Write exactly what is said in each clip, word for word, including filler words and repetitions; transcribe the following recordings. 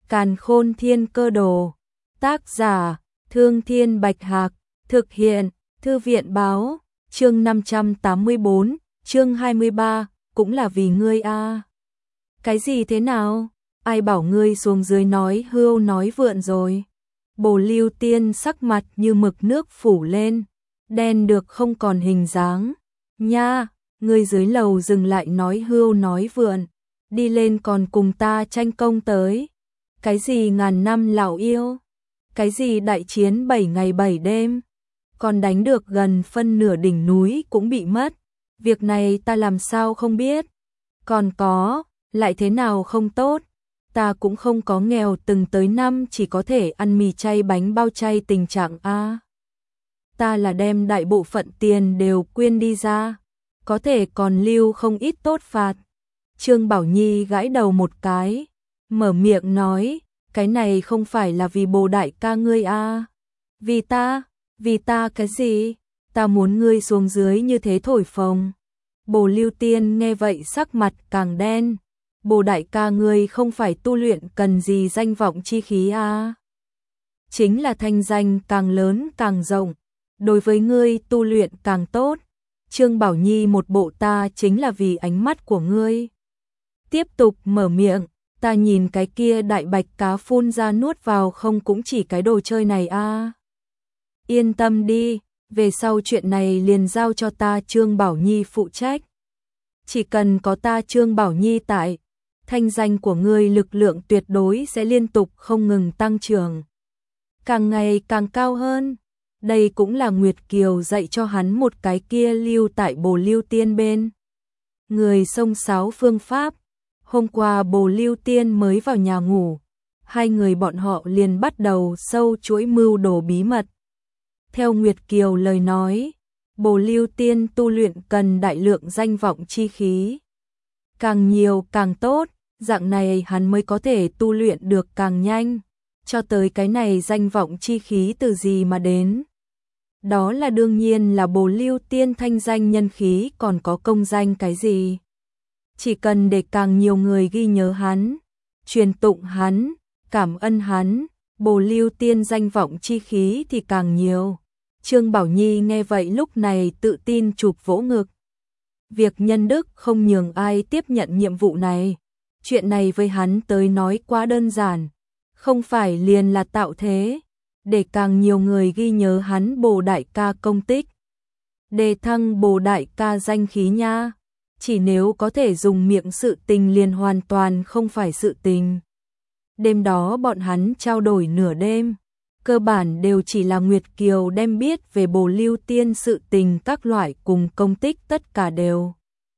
Càn Khôn Thiên Cơ Đồ. Tác giả: Thương Thiên Bạch Hạc. Thực hiện: Thư viện Báo. Chương năm trăm tám mươi bốn, chương hai mươi ba, cũng là vì ngươi a. À. Cái gì thế nào? Ai bảo ngươi xuống dưới nói hưu nói vượn rồi? Bồ Lưu Tiên sắc mặt như mực nước phủ lên, đen được không còn hình dáng. Nha, ngươi dưới lầu dừng lại nói hưu nói vượn, đi lên còn cùng ta tranh công tới. Cái gì ngàn năm lão yêu? Cái gì đại chiến bảy ngày bảy đêm? Còn đánh được gần phân nửa đỉnh núi cũng bị mất. Việc này ta làm sao không biết? Còn có, lại thế nào không tốt? Ta cũng không có nghèo từng tới năm chỉ có thể ăn mì chay bánh bao chay tình trạng a. Ta là đem đại bộ phận tiền đều quyên đi ra, có thể còn lưu không ít tốt phạt. Trương Bảo Nhi gãi đầu một cái, mở miệng nói, cái này không phải là vì Bồ đại ca ngươi a. À. Vì ta, vì ta cái gì? Ta muốn ngươi xuống dưới như thế thổi phồng. Bồ Lưu Tiên nghe vậy sắc mặt càng đen. Bồ đại ca ngươi không phải tu luyện cần gì danh vọng chi khí a. À. Chính là thanh danh càng lớn càng rộng, đối với ngươi tu luyện càng tốt. Trương Bảo Nhi một bộ ta chính là vì ánh mắt của ngươi. Tiếp tục mở miệng, ta nhìn cái kia đại bạch cá phun ra nuốt vào không cũng chỉ cái đồ chơi này a. À. Yên tâm đi, về sau chuyện này liền giao cho ta Trương Bảo Nhi phụ trách. Chỉ cần có ta Trương Bảo Nhi tại, thanh danh của ngươi lực lượng tuyệt đối sẽ liên tục không ngừng tăng trưởng, càng ngày càng cao hơn. Đây cũng là Nguyệt Kiều dạy cho hắn một cái kia lưu tại Bồ Lưu Tiên bên người xông xáo phương pháp. Hôm qua Bồ Lưu Tiên mới vào nhà ngủ, hai người bọn họ liền bắt đầu sâu chuỗi mưu đồ bí mật. Theo Nguyệt Kiều lời nói, Bồ Lưu Tiên tu luyện cần đại lượng danh vọng chi khí. Càng nhiều càng tốt, dạng này hắn mới có thể tu luyện được càng nhanh. Cho tới cái này danh vọng chi khí từ gì mà đến? Đó là đương nhiên là Bồ Lưu Tiên thanh danh nhân khí còn có công danh cái gì. Chỉ cần để càng nhiều người ghi nhớ hắn, truyền tụng hắn, cảm ơn hắn, Bồ Lưu Tiên danh vọng chi khí thì càng nhiều. Trương Bảo Nhi nghe vậy lúc này tự tin chụp vỗ ngực. Việc nhân đức không nhường ai tiếp nhận nhiệm vụ này. Chuyện này với hắn tới nói quá đơn giản, không phải liền là tạo thế, để càng nhiều người ghi nhớ hắn Bồ đại ca công tích. Đề thăng Bồ đại ca danh khí nha. Chỉ nếu có thể dùng miệng sự tình liền hoàn toàn không phải sự tình. Đêm đó bọn hắn trao đổi nửa đêm, cơ bản đều chỉ là Nguyệt Kiều đem biết về Bồ Lưu Tiên sự tình các loại cùng công tích tất cả đều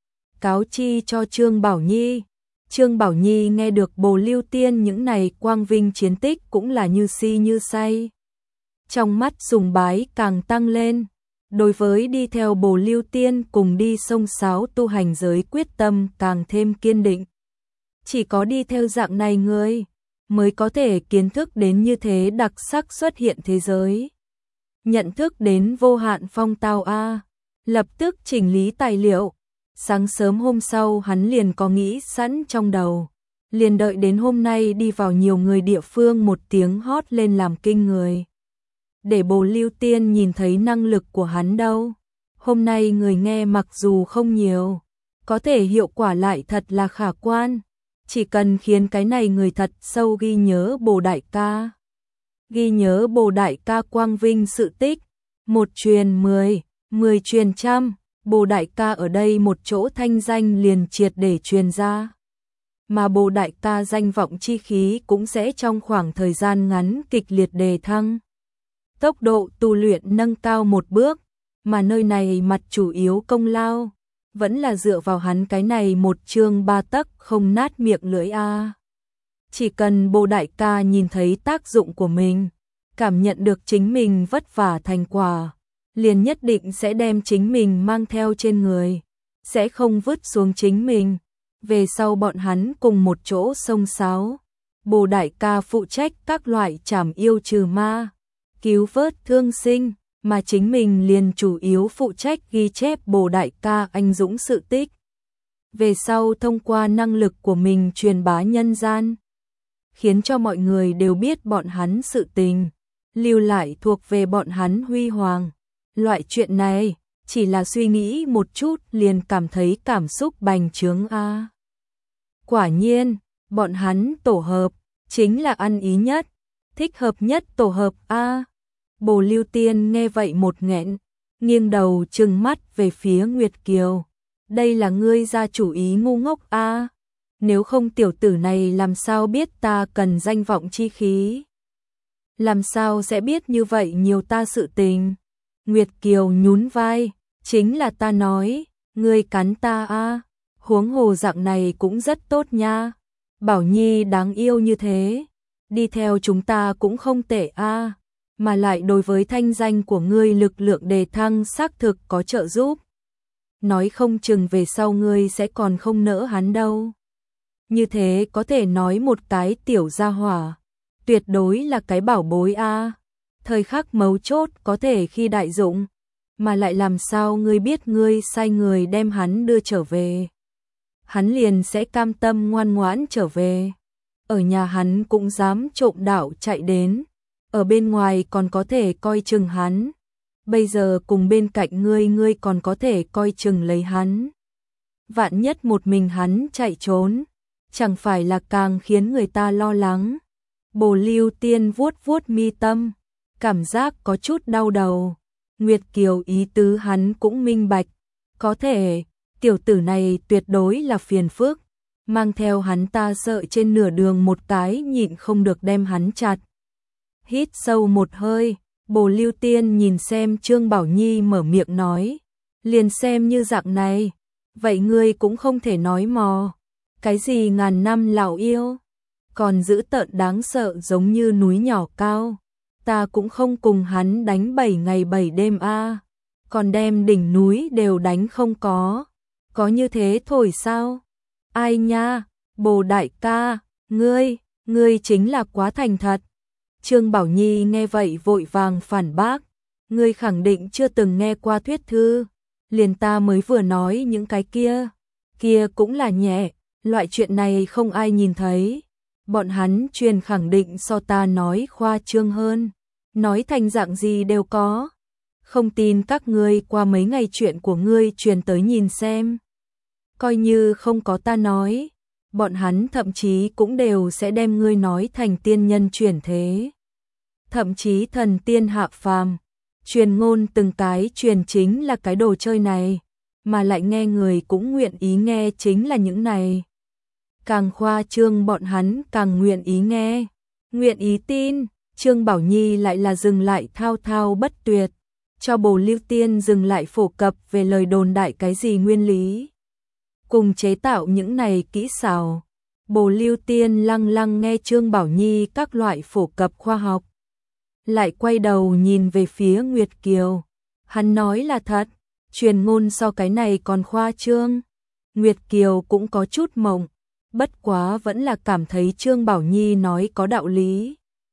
cáo chi cho Trương Bảo Nhi. Trương Bảo Nhi nghe được Bồ Lưu Tiên những này quang vinh chiến tích cũng là như si như say. Trong mắt sùng bái càng tăng lên. Đối với đi theo Bồ Lưu Tiên cùng đi sông sáo tu hành giới quyết tâm càng thêm kiên định. Chỉ có đi theo dạng này người mới có thể kiến thức đến như thế đặc sắc xuất hiện thế giới. Nhận thức đến vô hạn phong tao a. Lập tức chỉnh lý tài liệu. Sáng sớm hôm sau hắn liền có nghĩ sẵn trong đầu. Liền đợi đến hôm nay đi vào nhiều người địa phương một tiếng hót lên làm kinh người. Để Bồ Lưu Tiên nhìn thấy năng lực của hắn đâu. Hôm nay người nghe mặc dù không nhiều, có thể hiệu quả lại thật là khả quan. Chỉ cần khiến cái này người thật sâu ghi nhớ Bồ đại ca. Ghi nhớ Bồ đại ca quang vinh sự tích. Một truyền mười, mười truyền trăm. Bồ đại ca ở đây một chỗ thanh danh liền triệt để truyền ra. Mà Bồ đại ca danh vọng chi khí cũng sẽ trong khoảng thời gian ngắn kịch liệt đề thăng. Tốc độ tu luyện nâng cao một bước, mà nơi này mặt chủ yếu công lao, vẫn là dựa vào hắn cái này một chương ba tấc không nát miệng lưỡi a. Chỉ cần Bồ đại ca nhìn thấy tác dụng của mình, cảm nhận được chính mình vất vả thành quả, liền nhất định sẽ đem chính mình mang theo trên người, sẽ không vứt xuống chính mình. Về sau bọn hắn cùng một chỗ xông xáo, Bồ đại ca phụ trách các loại trảm yêu trừ ma, cứu vớt thương sinh, mà chính mình liền chủ yếu phụ trách ghi chép Bồ đại ca anh dũng sự tích. Về sau thông qua năng lực của mình truyền bá nhân gian. khiến cho mọi người đều biết bọn hắn sự tình, lưu lại thuộc về bọn hắn huy hoàng. Loại chuyện này, chỉ là suy nghĩ một chút liền cảm thấy cảm xúc bành trướng a. Quả nhiên, bọn hắn tổ hợp, chính là ăn ý nhất, thích hợp nhất tổ hợp a. Bồ Lưu Tiên nghe vậy một nghẹn, nghiêng đầu trừng mắt về phía Nguyệt Kiều. Đây là ngươi ra chủ ý ngu ngốc a. Nếu không tiểu tử này làm sao biết ta cần danh vọng chi khí? Làm sao sẽ biết như vậy nhiều ta sự tình? Nguyệt Kiều nhún vai, chính là ta nói, ngươi cắn ta a. Huống hồ dạng này cũng rất tốt nha. Bảo Nhi đáng yêu như thế, đi theo chúng ta cũng không tệ a, mà lại đối với thanh danh của ngươi lực lượng đề thăng xác thực có trợ giúp. Nói không chừng về sau ngươi sẽ còn không nỡ hắn đâu. Như thế có thể nói một cái tiểu gia hỏa, tuyệt đối là cái bảo bối a. Thời khắc mấu chốt có thể khi đại dụng, mà lại làm sao ngươi biết ngươi sai người đem hắn đưa trở về? Hắn liền sẽ cam tâm ngoan ngoãn trở về. Ở nhà hắn cũng dám trộm đạo chạy đến, ở bên ngoài còn có thể coi chừng hắn. Bây giờ cùng bên cạnh ngươi ngươi còn có thể coi chừng lấy hắn. Vạn nhất một mình hắn chạy trốn, chẳng phải là càng khiến người ta lo lắng. Bồ Lưu Tiên vuốt vuốt mi tâm, cảm giác có chút đau đầu. Nguyệt Kiều ý tứ hắn cũng minh bạch, có thể tiểu tử này tuyệt đối là phiền phức, mang theo hắn ta sợ trên nửa đường một cái nhịn không được đem hắn chặt. Hít sâu một hơi, Bồ Lưu Tiên nhìn xem Trương Bảo Nhi mở miệng nói, liền xem như dạng này, vậy ngươi cũng không thể nói mò, cái gì ngàn năm lão yêu, còn giữ tợn đáng sợ giống như núi nhỏ cao, ta cũng không cùng hắn đánh bảy ngày bảy đêm a, còn đem đỉnh núi đều đánh không có, có như thế thổi sao? Ai nha, Bồ đại ca, ngươi, ngươi chính là quá thành thật. Trương Bảo Nhi nghe vậy vội vàng phản bác, ngươi khẳng định chưa từng nghe qua thuyết thư, liền ta mới vừa nói những cái kia, kia cũng là nhẹ, loại chuyện này không ai nhìn thấy, bọn hắn truyền khẳng định so ta nói khoa trương hơn, nói thành dạng gì đều có, không tin các ngươi qua mấy ngày chuyện của ngươi truyền tới nhìn xem. Coi như không có ta nói, bọn hắn thậm chí cũng đều sẽ đem ngươi nói thành tiên nhân chuyển thế. Thậm chí thần tiên hạ phàm, truyền ngôn từng cái truyền chính là cái đồ chơi này, mà lại nghe người cũng nguyện ý nghe chính là những này. Càng khoa trương bọn hắn càng nguyện ý nghe, nguyện ý tin. Trương Bảo Nhi lại là dừng lại thao thao bất tuyệt, cho Bồ Lưu Tiên dừng lại phổ cập về lời đồn đại cái gì nguyên lý, cùng chế tạo những này kỹ xảo. Bồ Lưu Tiên lăng lăng nghe Trương Bảo Nhi các loại phổ cập khoa học, lại quay đầu nhìn về phía Nguyệt Kiều. Hắn nói là thật, truyền ngôn so cái này còn khoa trương. Nguyệt Kiều cũng có chút mộng, bất quá vẫn là cảm thấy Trương Bảo Nhi nói có đạo lý.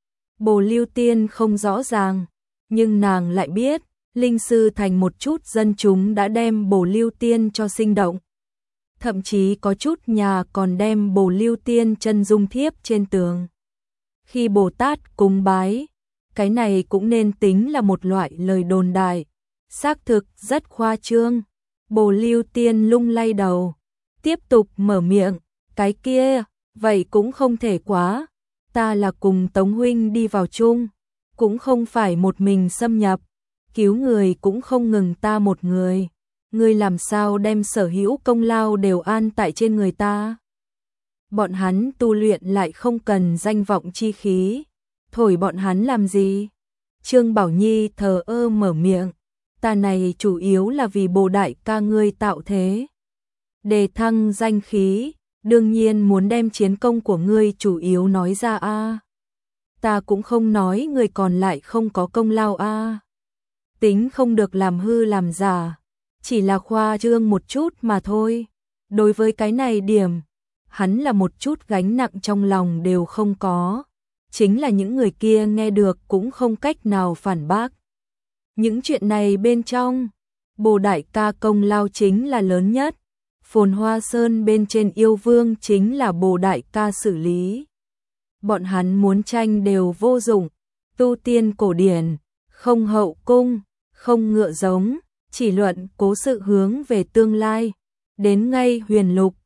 Bồ Lưu Tiên không rõ ràng, nhưng nàng lại biết, Linh Sư Thành một chút dân chúng đã đem Bồ Lưu Tiên cho sinh động. Thậm chí có chút nhà còn đem Bồ Lưu Tiên chân dung thiếp trên tường. Khi Bồ Tát cúng bái, cái này cũng nên tính là một loại lời đồn đại, xác thực rất khoa trương. Bồ Lưu Tiên lung lay đầu, tiếp tục mở miệng, cái kia, vậy cũng không thể quá, ta là cùng Tống huynh đi vào chung, cũng không phải một mình xâm nhập, cứu người cũng không ngừng ta một người, ngươi làm sao đem sở hữu công lao đều an tại trên người ta? Bọn hắn tu luyện lại không cần danh vọng chi khí, thổi bọn hắn làm gì? Trương Bảo Nhi thờ ơ mở miệng, ta này chủ yếu là vì Bồ đại ca ngươi tạo thế, đề thăng danh khí, đương nhiên muốn đem chiến công của ngươi chủ yếu nói ra a. Ta cũng không nói người còn lại không có công lao a. Tính không được làm hư làm giả, chỉ là khoa trương một chút mà thôi. Đối với cái này điểm, hắn là một chút gánh nặng trong lòng đều không có. Chính là những người kia nghe được cũng không cách nào phản bác. Những chuyện này bên trong, Bồ đại ca công lao chính là lớn nhất. Phồn Hoa Sơn bên trên yêu vương chính là Bồ đại ca xử lý. bọn hắn muốn tranh đều vô dụng, tu tiên cổ điển, không hậu cung, không ngựa giống, chỉ luận cố sự hướng về tương lai. Đến ngay huyền lục,